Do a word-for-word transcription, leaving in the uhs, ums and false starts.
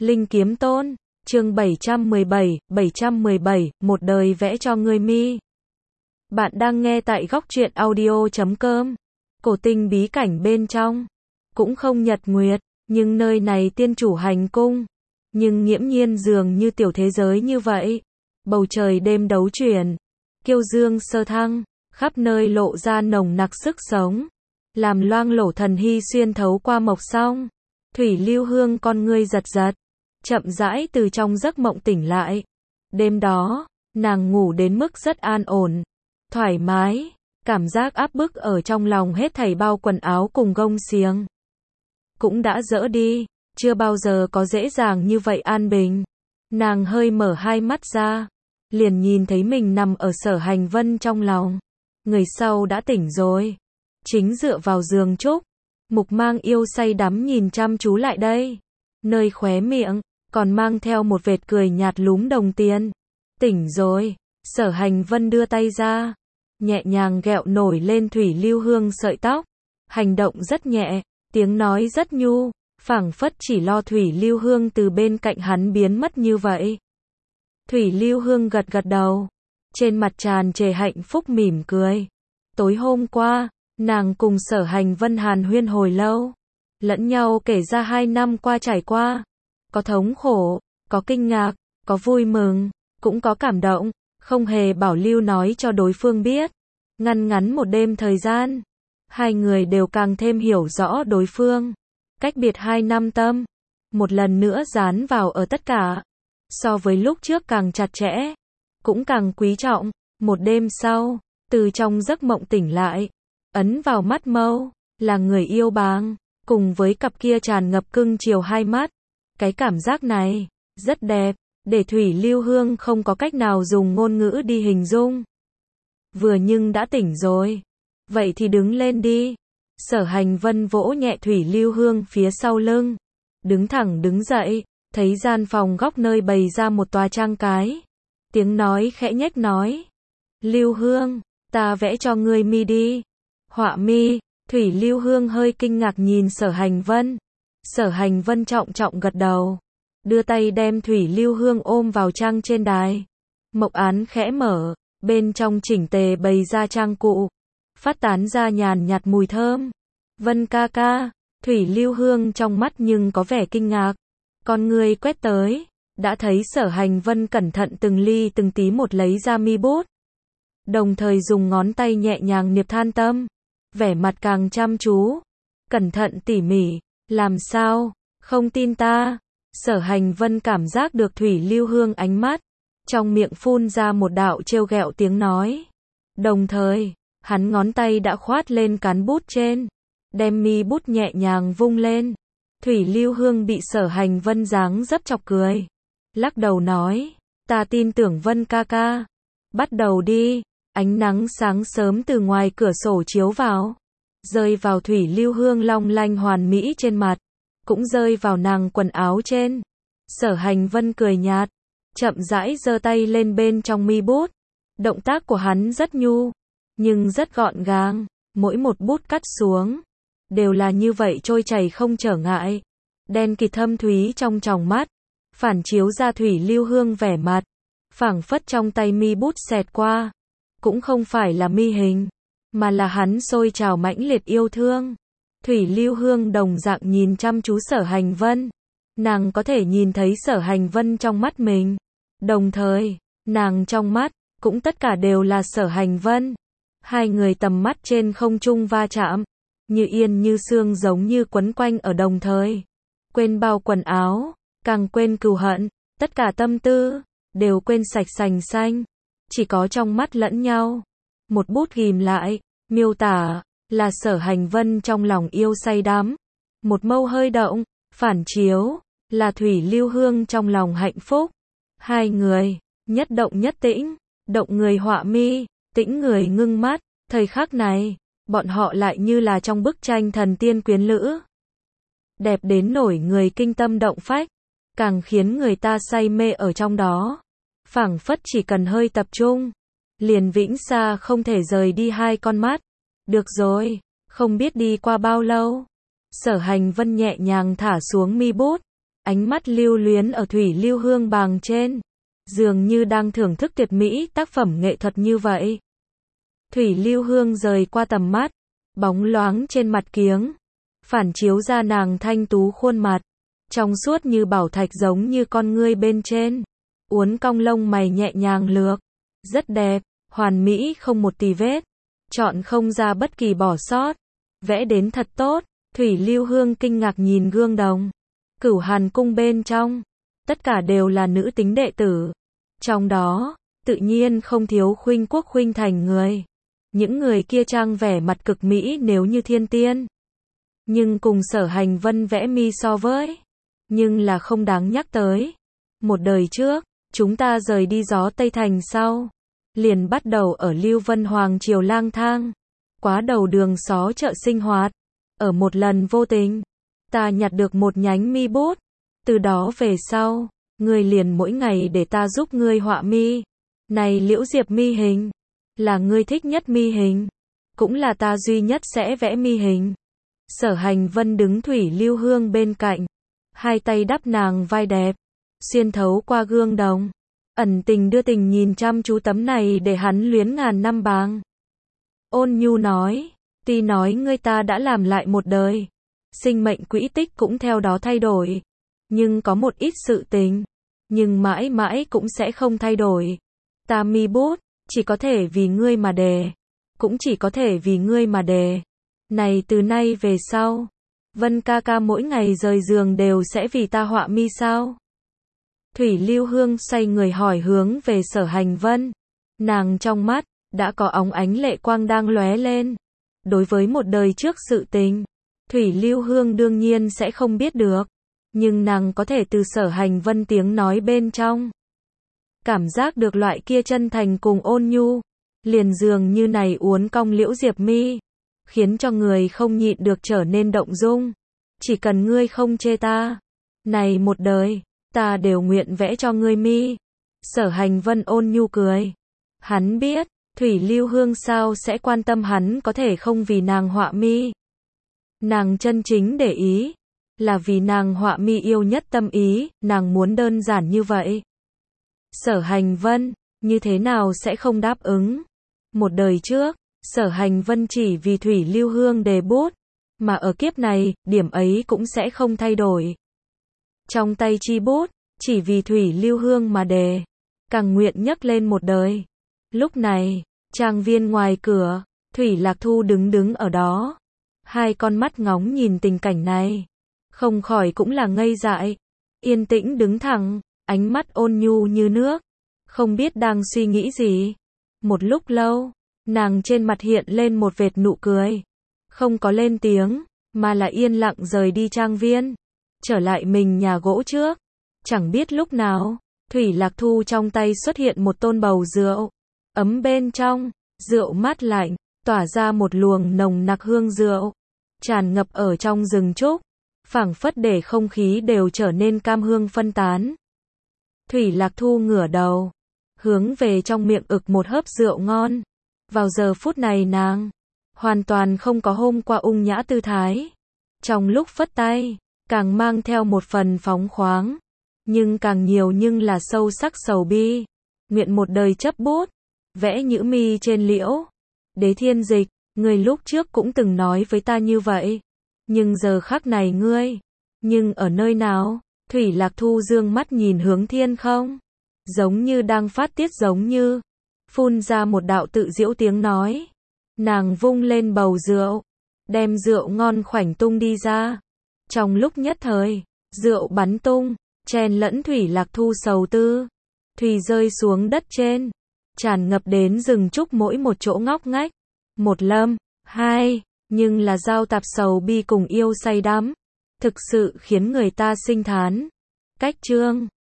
Linh Kiếm Tôn, chương bảy trăm mười bảy, bảy trăm mười bảy, một đời vẽ cho ngươi mi. Bạn đang nghe tại góc truyện audio chấm com. Cổ tinh bí cảnh bên trong, cũng không nhật nguyệt, nhưng nơi này tiên chủ hành cung, nhưng nghiễm nhiên dường như tiểu thế giới như vậy. Bầu trời đêm đấu chuyển, kiêu dương sơ thăng, khắp nơi lộ ra nồng nặc sức sống, làm loang lổ thần hy xuyên thấu qua mộc song. Thủy Lưu Hương con ngươi giật giật, chậm rãi từ trong giấc mộng tỉnh lại. Đêm đó, nàng ngủ đến mức rất an ổn, thoải mái, cảm giác áp bức ở trong lòng hết thảy bao quần áo cùng gông xiềng cũng đã dỡ đi, chưa bao giờ có dễ dàng như vậy an bình. Nàng hơi mở hai mắt ra, liền nhìn thấy mình nằm ở Sở Hành Vân trong lòng. Người sau đã tỉnh rồi, chính dựa vào giường trúc, Mục Mang yêu say đắm nhìn chăm chú lại đây, nơi khóe miệng còn mang theo một vệt cười nhạt lúm đồng tiền. Tỉnh rồi, Sở Hành Vân đưa tay ra, nhẹ nhàng ghẹo nổi lên Thủy Lưu Hương sợi tóc, hành động rất nhẹ, tiếng nói rất nhu, phảng phất chỉ lo Thủy Lưu Hương từ bên cạnh hắn biến mất như vậy. Thủy Lưu Hương gật gật đầu, trên mặt tràn trề hạnh phúc mỉm cười. Tối hôm qua, nàng cùng Sở Hành Vân hàn huyên hồi lâu, lẫn nhau kể ra hai năm qua trải qua, có thống khổ, có kinh ngạc, có vui mừng, cũng có cảm động, không hề bảo lưu nói cho đối phương biết. Ngăn ngắn một đêm thời gian, hai người đều càng thêm hiểu rõ đối phương. Cách biệt hai năm tâm, một lần nữa dán vào ở tất cả, so với lúc trước càng chặt chẽ, cũng càng quý trọng. Một đêm sau, từ trong giấc mộng tỉnh lại, ấn vào mắt mâu, là người yêu bàng, cùng với cặp kia tràn ngập cưng chiều hai mắt. Cái cảm giác này, rất đẹp, để Thủy Lưu Hương không có cách nào dùng ngôn ngữ đi hình dung. Vừa nhưng đã tỉnh rồi, vậy thì đứng lên đi. Sở Hành Vân vỗ nhẹ Thủy Lưu Hương phía sau lưng, đứng thẳng đứng dậy, thấy gian phòng góc nơi bày ra một tòa trang cái. Tiếng nói khẽ nhếch nói, Lưu Hương, ta vẽ cho ngươi mi đi. Họa mi. Thủy Lưu Hương hơi kinh ngạc nhìn Sở Hành Vân. Sở Hành Vân trọng trọng gật đầu, đưa tay đem Thủy Lưu Hương ôm vào trang trên đài. Mộc án khẽ mở, bên trong chỉnh tề bày ra trang cụ, phát tán ra nhàn nhạt mùi thơm. Vân ca ca. Thủy Lưu Hương trong mắt nhưng có vẻ kinh ngạc, con ngươi quét tới, đã thấy Sở Hành Vân cẩn thận từng ly từng tí một lấy ra mi bút, đồng thời dùng ngón tay nhẹ nhàng niệp than tâm, vẻ mặt càng chăm chú, cẩn thận tỉ mỉ. Làm sao, không tin ta? Sở Hành Vân cảm giác được Thủy Lưu Hương ánh mắt, trong miệng phun ra một đạo trêu ghẹo tiếng nói. Đồng thời, hắn ngón tay đã khoát lên cán bút trên, đem mi bút nhẹ nhàng vung lên. Thủy Lưu Hương bị Sở Hành Vân dáng dấp chọc cười, lắc đầu nói, ta tin tưởng Vân ca ca. Bắt đầu đi. Ánh nắng sáng sớm từ ngoài cửa sổ chiếu vào, rơi vào Thủy Lưu Hương long lanh hoàn mỹ trên mặt, cũng rơi vào nàng quần áo trên. Sở Hành Vân cười nhạt, chậm rãi giơ tay lên bên trong mi bút. Động tác của hắn rất nhu, nhưng rất gọn gàng, mỗi một bút cắt xuống đều là như vậy trôi chảy không trở ngại. Đen kịt thâm thúy trong tròng mắt, phản chiếu ra Thủy Lưu Hương vẻ mặt, phảng phất trong tay mi bút xẹt qua, cũng không phải là mi hình, mà là hắn sôi trào mãnh liệt yêu thương. Thủy Lưu Hương đồng dạng nhìn chăm chú Sở Hành Vân, nàng có thể nhìn thấy Sở Hành Vân trong mắt mình, đồng thời, nàng trong mắt cũng tất cả đều là Sở Hành Vân. Hai người tầm mắt trên không trung va chạm, như yên như sương giống như quấn quanh ở đồng thời. Quên bao quần áo, càng quên cừu hận, tất cả tâm tư đều quên sạch sành xanh, chỉ có trong mắt lẫn nhau. Một bút ghim lại, miêu tả là Sở Hành Vân trong lòng yêu say đắm. Một mâu hơi động, phản chiếu là Thủy Lưu Hương trong lòng hạnh phúc. Hai người, nhất động nhất tĩnh, động người họa mi, tĩnh người ngưng mắt. Thời khắc này, bọn họ lại như là trong bức tranh thần tiên quyến lữ, đẹp đến nổi người kinh tâm động phách, càng khiến người ta say mê ở trong đó. Phảng phất chỉ cần hơi tập trung, liền vĩnh xa không thể rời đi hai con mắt. Được rồi, không biết đi qua bao lâu, Sở Hành Vân nhẹ nhàng thả xuống mi bút, ánh mắt lưu luyến ở Thủy Lưu Hương bàng trên, dường như đang thưởng thức tuyệt mỹ tác phẩm nghệ thuật như vậy. Thủy Lưu Hương rời qua tầm mắt, bóng loáng trên mặt kiếng, phản chiếu ra nàng thanh tú khuôn mặt, trong suốt như bảo thạch giống như con ngươi bên trên, uốn cong lông mày nhẹ nhàng lược, rất đẹp, hoàn mỹ không một tì vết, chọn không ra bất kỳ bỏ sót, vẽ đến thật tốt. Thủy Lưu Hương kinh ngạc nhìn gương đồng, Cửu Hàn cung bên trong, tất cả đều là nữ tính đệ tử, trong đó, tự nhiên không thiếu khuynh quốc khuynh thành người. Những người kia trang vẻ mặt cực mỹ nếu như thiên tiên, nhưng cùng Sở Hành Vân vẽ mi so với, nhưng là không đáng nhắc tới. Một đời trước, chúng ta rời đi Gió Tây Thành sau, liền bắt đầu ở Lưu Vân Hoàng triều lang thang, quá đầu đường xó chợ sinh hoạt. Ở một lần vô tình, ta nhặt được một nhánh mi bút, từ đó về sau, ngươi liền mỗi ngày để ta giúp ngươi họa mi. Này Liễu Diệp mi hình, là ngươi thích nhất mi hình, cũng là ta duy nhất sẽ vẽ mi hình. Sở Hành Vân đứng Thủy Lưu Hương bên cạnh, hai tay đắp nàng vai đẹp, xuyên thấu qua gương đồng, ẩn tình đưa tình nhìn chăm chú tấm này để hắn luyến ngàn năm bàng. Ôn nhu nói, tuy nói ngươi ta đã làm lại một đời, sinh mệnh quỹ tích cũng theo đó thay đổi, nhưng có một ít sự tình, nhưng mãi mãi cũng sẽ không thay đổi. Ta mi bút, chỉ có thể vì ngươi mà đề, cũng chỉ có thể vì ngươi mà đề. Này từ nay về sau, Vân ca ca mỗi ngày rời giường đều sẽ vì ta họa mi sao? Thủy Lưu Hương xoay người hỏi hướng về Sở Hành Vân, nàng trong mắt, đã có óng ánh lệ quang đang lóe lên. Đối với một đời trước sự tình, Thủy Lưu Hương đương nhiên sẽ không biết được, nhưng nàng có thể từ Sở Hành Vân tiếng nói bên trong, cảm giác được loại kia chân thành cùng ôn nhu, liền dường như này uốn cong liễu diệp mi, khiến cho người không nhịn được trở nên động dung. Chỉ cần ngươi không chê ta, này một đời, ta đều nguyện vẽ cho ngươi mi. Sở Hành Vân ôn nhu cười. Hắn biết, Thủy Lưu Hương sao sẽ quan tâm hắn có thể không vì nàng họa mi. Nàng chân chính để ý, là vì nàng họa mi yêu nhất tâm ý, nàng muốn đơn giản như vậy. Sở Hành Vân, như thế nào sẽ không đáp ứng? Một đời trước, Sở Hành Vân chỉ vì Thủy Lưu Hương đề bút, mà ở kiếp này, điểm ấy cũng sẽ không thay đổi. Trong tay chi bút, chỉ vì Thủy Lưu Hương mà đề, càng nguyện nhấc lên một đời. Lúc này, trang viên ngoài cửa, Thủy Lạc Thu đứng đứng ở đó, hai con mắt ngóng nhìn tình cảnh này, không khỏi cũng là ngây dại, yên tĩnh đứng thẳng, ánh mắt ôn nhu như nước, không biết đang suy nghĩ gì. Một lúc lâu, nàng trên mặt hiện lên một vệt nụ cười, không có lên tiếng, mà là yên lặng rời đi trang viên, trở lại mình nhà gỗ trước. Chẳng biết lúc nào, Thủy Lạc Thu trong tay xuất hiện một tôn bầu rượu, ấm bên trong, rượu mát lạnh, tỏa ra một luồng nồng nặc hương rượu, tràn ngập ở trong rừng trúc, phảng phất để không khí đều trở nên cam hương phân tán. Thủy Lạc Thu ngửa đầu, hướng về trong miệng ực một hớp rượu ngon. Vào giờ phút này nàng, hoàn toàn không có hôm qua ung nhã tư thái. Trong lúc phất tay, càng mang theo một phần phóng khoáng, nhưng càng nhiều nhưng là sâu sắc sầu bi. Nguyện một đời chấp bút, vẽ nhữ mi trên liễu. Đế Thiên Dịch, ngươi lúc trước cũng từng nói với ta như vậy. Nhưng giờ khắc này ngươi, nhưng ở nơi nào? Thủy Lạc Thu dương mắt nhìn hướng thiên không, giống như đang phát tiết giống như, phun ra một đạo tự diễu tiếng nói. Nàng vung lên bầu rượu, đem rượu ngon khoảnh tung đi ra. Trong lúc nhất thời, rượu bắn tung, chen lẫn Thủy Lạc Thu sầu tư. Thủy rơi xuống đất trên, tràn ngập đến rừng trúc mỗi một chỗ ngóc ngách. Một lâm, hai, nhưng là giao tạp sầu bi cùng yêu say đắm, thực sự khiến người ta sinh thán. Cách chương